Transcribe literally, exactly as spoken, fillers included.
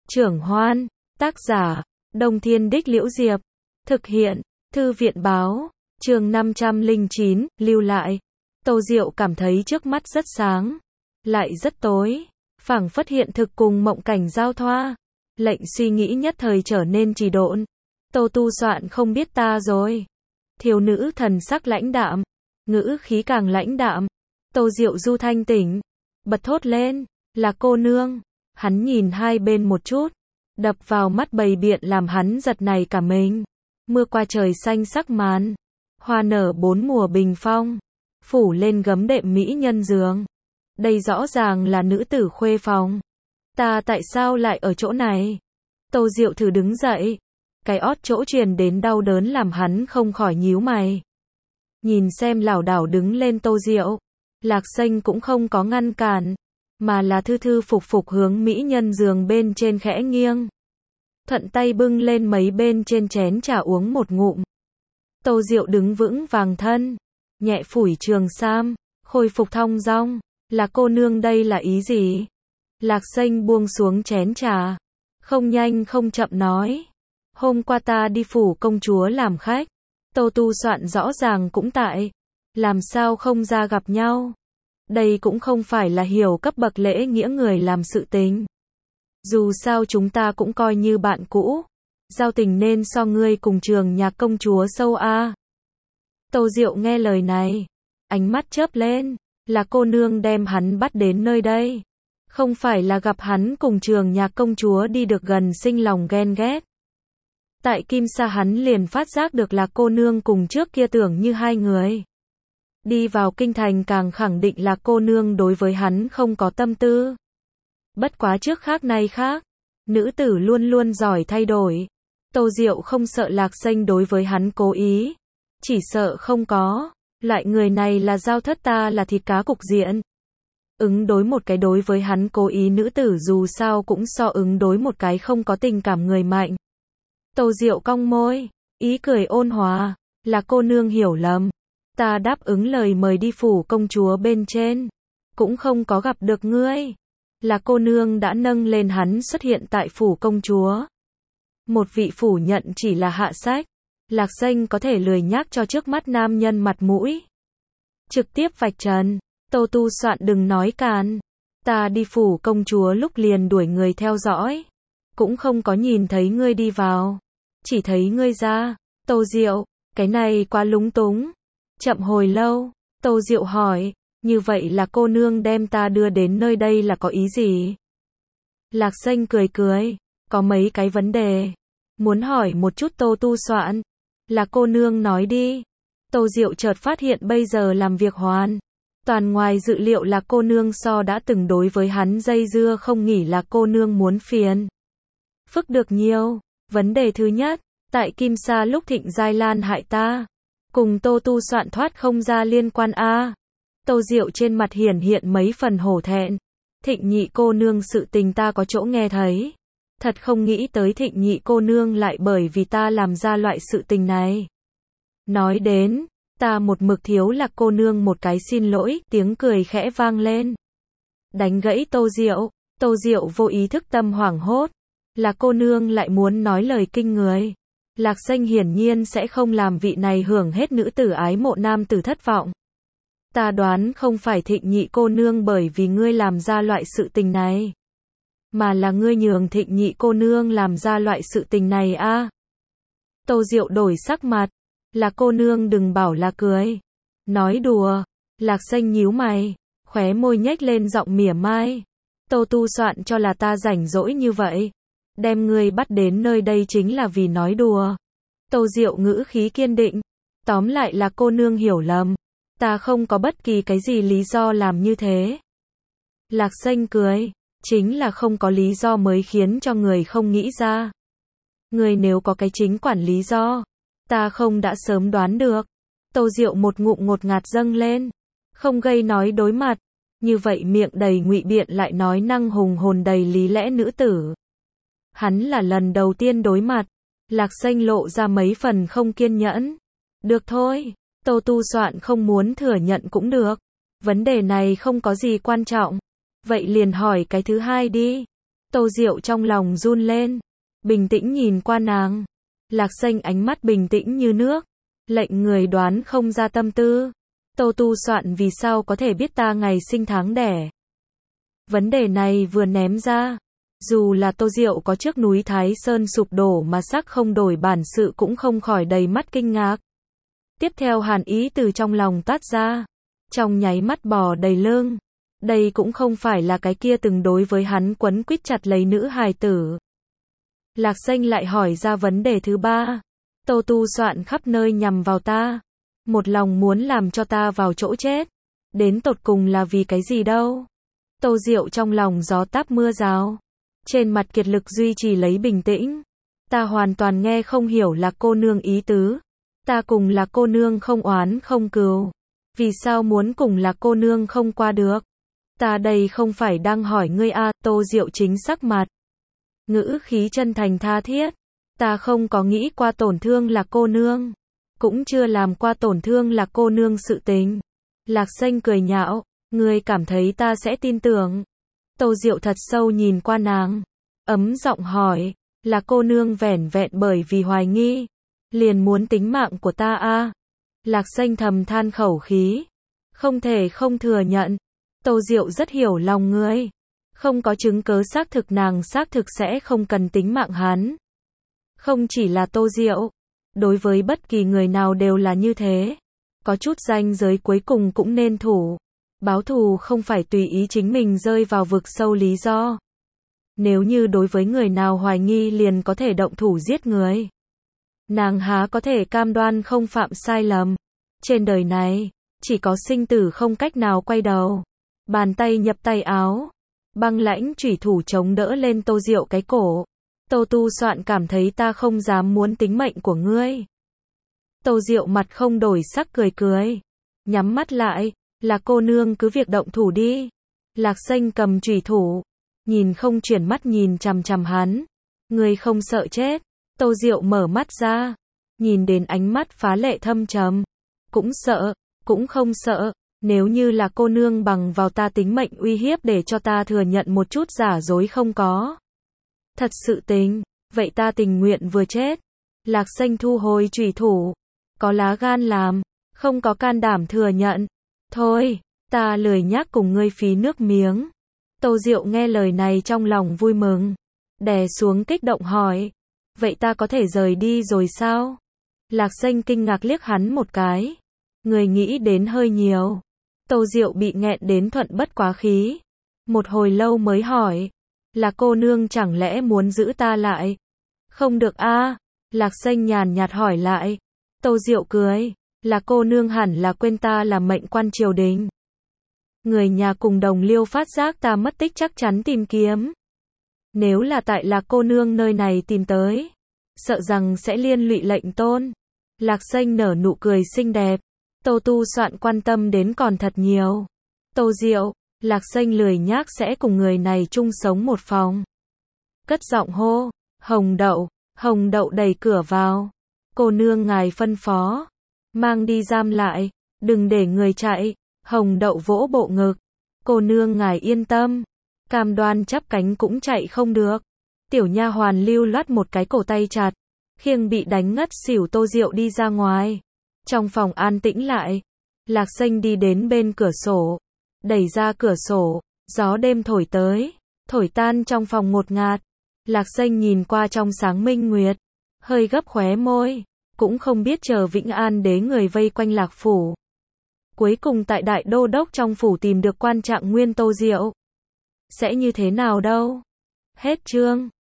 Trưởng Hoan, tác giả, Đông Thiên Đích Liễu Diệp, thực hiện, Thư viện báo, chương năm trăm lẻ chín, lưu lại. Tô Diệu cảm thấy trước mắt rất sáng, lại rất tối, phảng phất hiện thực cùng mộng cảnh giao thoa, lệnh suy nghĩ nhất thời trở nên trì độn. Tô Tu Soạn không biết ta rồi. Thiếu nữ thần sắc lãnh đạm, ngữ khí càng lãnh đạm. Tô Diệu du thanh tỉnh, bật thốt lên, là cô nương. Hắn nhìn hai bên một chút, đập vào mắt bầy biện làm hắn giật nảy cả mình. Mưa qua trời xanh sắc màn, hoa nở bốn mùa bình phong, phủ lên gấm đệm mỹ nhân giường. Đây rõ ràng là nữ tử khuê phòng. Ta tại sao lại ở chỗ này? Tô Diệu thử đứng dậy, cái ót chỗ truyền đến đau đớn làm hắn không khỏi nhíu mày. Nhìn xem lảo đảo đứng lên Tô Diệu, Lạc Xanh cũng không có ngăn cản, mà là thư thư phục phục hướng mỹ nhân giường bên trên khẽ nghiêng. Thuận tay bưng lên mấy bên trên chén trà uống một ngụm. Tô Diệu đứng vững vàng thân, nhẹ phủi trường sam, khôi phục thong dong. Là cô nương đây là ý gì? Lạc Xanh buông xuống chén trà, không nhanh không chậm nói. Hôm qua ta đi phủ công chúa làm khách, Tô Tu Soạn rõ ràng cũng tại, làm sao không ra gặp nhau? Đây cũng không phải là hiểu cấp bậc lễ nghĩa người làm sự tình. Dù sao chúng ta cũng coi như bạn cũ, giao tình nên so ngươi cùng trường nhạc công chúa sâu a. Tô Diệu nghe lời này, ánh mắt chớp lên, là cô nương đem hắn bắt đến nơi đây. Không phải là gặp hắn cùng trường nhạc công chúa đi được gần sinh lòng ghen ghét. Tại Kim Sa hắn liền phát giác được là cô nương cùng trước kia tưởng như hai người. Đi vào kinh thành càng khẳng định là cô nương đối với hắn không có tâm tư. Bất quá trước khác nay khác, nữ tử luôn luôn giỏi thay đổi. Tô Diệu không sợ Lạc Xanh đối với hắn cố ý, chỉ sợ không có. Loại người này là giao thất ta là thịt cá cục diện. Ứng đối một cái đối với hắn cố ý nữ tử dù sao cũng so ứng đối một cái không có tình cảm người mạnh. Tô Diệu cong môi, ý cười ôn hòa, là cô nương hiểu lầm. Ta đáp ứng lời mời đi phủ công chúa bên trên, cũng không có gặp được ngươi. Là cô nương đã nâng lên hắn xuất hiện tại phủ công chúa. Một vị phủ nhận chỉ là hạ sách. Lạc Xanh có thể lười nhác cho trước mắt nam nhân mặt mũi. Trực tiếp vạch trần, Tô Tu Soạn đừng nói càn. Ta đi phủ công chúa lúc liền đuổi người theo dõi. Cũng không có nhìn thấy ngươi đi vào. Chỉ thấy ngươi ra. Tô Diệu, cái này quá lúng túng. Chậm hồi lâu, Tô Diệu hỏi, như vậy là cô nương đem ta đưa đến nơi đây là có ý gì? Lạc Xanh cười cười, có mấy cái vấn đề. Muốn hỏi một chút Tô Tu Soạn. Là cô nương nói đi. Tô Diệu chợt phát hiện bây giờ làm việc hoàn toàn ngoài dự liệu là cô nương so đã từng đối với hắn dây dưa không nghỉ là cô nương muốn phiền phức được nhiều. Vấn đề thứ nhất, tại Kim Sa lúc Thịnh Giai Lan hại ta, cùng Tô Tu Soạn thoát không ra liên quan a. Tô Diệu trên mặt hiển hiện mấy phần hổ thẹn. Thịnh nhị cô nương sự tình ta có chỗ nghe thấy. Thật không nghĩ tới Thịnh nhị cô nương lại bởi vì ta làm ra loại sự tình này. Nói đến, ta một mực thiếu Lạc cô nương một cái xin lỗi, tiếng cười khẽ vang lên. Đánh gãy Tô Diệu, Tô Diệu vô ý thức tâm hoảng hốt. Lạc cô nương lại muốn nói lời kinh người. Lạc Xanh hiển nhiên sẽ không làm vị này hưởng hết nữ tử ái mộ nam tử thất vọng. Ta đoán không phải Thịnh nhị cô nương bởi vì ngươi làm ra loại sự tình này, mà là ngươi nhường Thịnh nhị cô nương làm ra loại sự tình này a. À. Tô Diệu đổi sắc mặt, là cô nương đừng bảo là cười. Nói đùa. Lạc Xanh nhíu mày, khóe môi nhếch lên giọng mỉa mai. Tô Tu Soạn cho là ta rảnh rỗi như vậy, đem ngươi bắt đến nơi đây chính là vì nói đùa. Tô Diệu ngữ khí kiên định, tóm lại là cô nương hiểu lầm. Ta không có bất kỳ cái gì lý do làm như thế. Lạc Xanh cười, chính là không có lý do mới khiến cho người không nghĩ ra. Người nếu có cái chính quản lý do, ta không đã sớm đoán được. Tô Diệu một ngụm ngột ngạt dâng lên, không gây nói đối mặt, như vậy miệng đầy ngụy biện lại nói năng hùng hồn đầy lý lẽ nữ tử. Hắn là lần đầu tiên đối mặt. Lạc Xanh lộ ra mấy phần không kiên nhẫn. Được thôi, Tô Tu Soạn không muốn thừa nhận cũng được. Vấn đề này không có gì quan trọng. Vậy liền hỏi cái thứ hai đi. Tô Diệu trong lòng run lên, bình tĩnh nhìn qua nàng. Lạc Xanh ánh mắt bình tĩnh như nước, lệnh người đoán không ra tâm tư. Tô Tu Soạn vì sao có thể biết ta ngày sinh tháng đẻ? Vấn đề này vừa ném ra, dù là Tô Diệu có trước núi Thái Sơn sụp đổ mà sắc không đổi bản sự cũng không khỏi đầy mắt kinh ngạc. Tiếp theo hàn ý từ trong lòng toát ra, trong nháy mắt bò đầy lưng. Đây cũng không phải là cái kia từng đối với hắn quấn quýt chặt lấy nữ hài tử. Lạc Xanh lại hỏi ra vấn đề thứ ba. Tô Tu Soạn khắp nơi nhằm vào ta, một lòng muốn làm cho ta vào chỗ chết. Đến tột cùng là vì cái gì đâu? Tô Diệu trong lòng gió táp mưa rào, trên mặt kiệt lực duy trì lấy bình tĩnh. Ta hoàn toàn nghe không hiểu Lạc cô nương ý tứ. Ta cùng Lạc cô nương không oán không cừu. Vì sao muốn cùng Lạc cô nương không qua được? Ta đây không phải đang hỏi ngươi a. Tô Diệu chính sắc mặt, ngữ khí chân thành tha thiết. Ta không có nghĩ qua tổn thương Lạc cô nương, cũng chưa làm qua tổn thương Lạc cô nương sự tình. Lạc Xanh cười nhạo, ngươi cảm thấy ta sẽ tin tưởng? Tô Diệu thật sâu nhìn qua nàng, ấm giọng hỏi, Lạc cô nương vẻn vẹn bởi vì hoài nghi, liền muốn tính mạng của ta a? Lạc Xanh thầm than khẩu khí, không thể không thừa nhận, Tô Diệu rất hiểu lòng ngươi. Không có chứng cớ xác thực nàng xác thực sẽ không cần tính mạng hắn. Không chỉ là Tô Diệu, đối với bất kỳ người nào đều là như thế. Có chút ranh giới cuối cùng cũng nên thủ. Báo thù không phải tùy ý chính mình rơi vào vực sâu lý do. Nếu như đối với người nào hoài nghi liền có thể động thủ giết người, nàng há có thể cam đoan không phạm sai lầm. Trên đời này, chỉ có sinh tử không cách nào quay đầu. Bàn tay nhập tay áo, băng lãnh chủy thủ chống đỡ lên Tô Diệu cái cổ. Tô Tu Soạn cảm thấy ta không dám muốn tính mệnh của ngươi. Tô Diệu mặt không đổi sắc cười cười, nhắm mắt lại, là cô nương cứ việc động thủ đi. Lạc Xanh cầm chủy thủ, nhìn không chuyển mắt nhìn chằm chằm hắn. Ngươi không sợ chết? Tô Diệu mở mắt ra, nhìn đến ánh mắt phá lệ thâm trầm. Cũng sợ, cũng không sợ. Nếu như là cô nương bằng vào ta tính mệnh uy hiếp để cho ta thừa nhận một chút giả dối không có thật sự tình, vậy ta tình nguyện vừa chết. Lạc Xanh thu hồi chủy thủ, có lá gan làm, không có can đảm thừa nhận. Thôi, ta lười nhác cùng ngươi phí nước miếng. Tô Diệu nghe lời này trong lòng vui mừng, đè xuống kích động hỏi, vậy ta có thể rời đi rồi sao? Lạc Xanh kinh ngạc liếc hắn một cái, người nghĩ đến hơi nhiều. Tô Diệu bị nghẹn đến thuận bất quá khí, một hồi lâu mới hỏi, là cô nương chẳng lẽ muốn giữ ta lại? Không được a. Lạc Xanh nhàn nhạt hỏi lại. Tô Diệu cười, là cô nương hẳn là quên ta là mệnh quan triều đình. Người nhà cùng đồng liêu phát giác ta mất tích chắc chắn tìm kiếm. Nếu là tại là cô nương nơi này tìm tới, sợ rằng sẽ liên lụy lệnh tôn. Lạc Xanh nở nụ cười xinh đẹp. Tô Tu Soạn quan tâm đến còn thật nhiều. Tô Diệu, Lạc Xanh lười nhác sẽ cùng người này chung sống một phòng. Cất giọng hô, Hồng Đậu. Hồng Đậu đẩy cửa vào. Cô nương ngài phân phó, mang đi giam lại, đừng để người chạy. Hồng Đậu vỗ bộ ngực, cô nương ngài yên tâm, cam đoan chắp cánh cũng chạy không được. Tiểu nha hoàn lưu loát một cái cổ tay chặt, khiêng bị đánh ngất xỉu Tô Diệu đi ra ngoài. Trong phòng an tĩnh lại, Lạc Xanh đi đến bên cửa sổ, đẩy ra cửa sổ, gió đêm thổi tới, thổi tan trong phòng ngột ngạt. Lạc Xanh nhìn qua trong sáng minh nguyệt, hơi gấp khóe môi, cũng không biết chờ Vĩnh An đế người vây quanh Lạc phủ. Cuối cùng tại đại đô đốc trong phủ tìm được quan trạng nguyên Tô Diệu. Sẽ như thế nào đâu? Hết chương.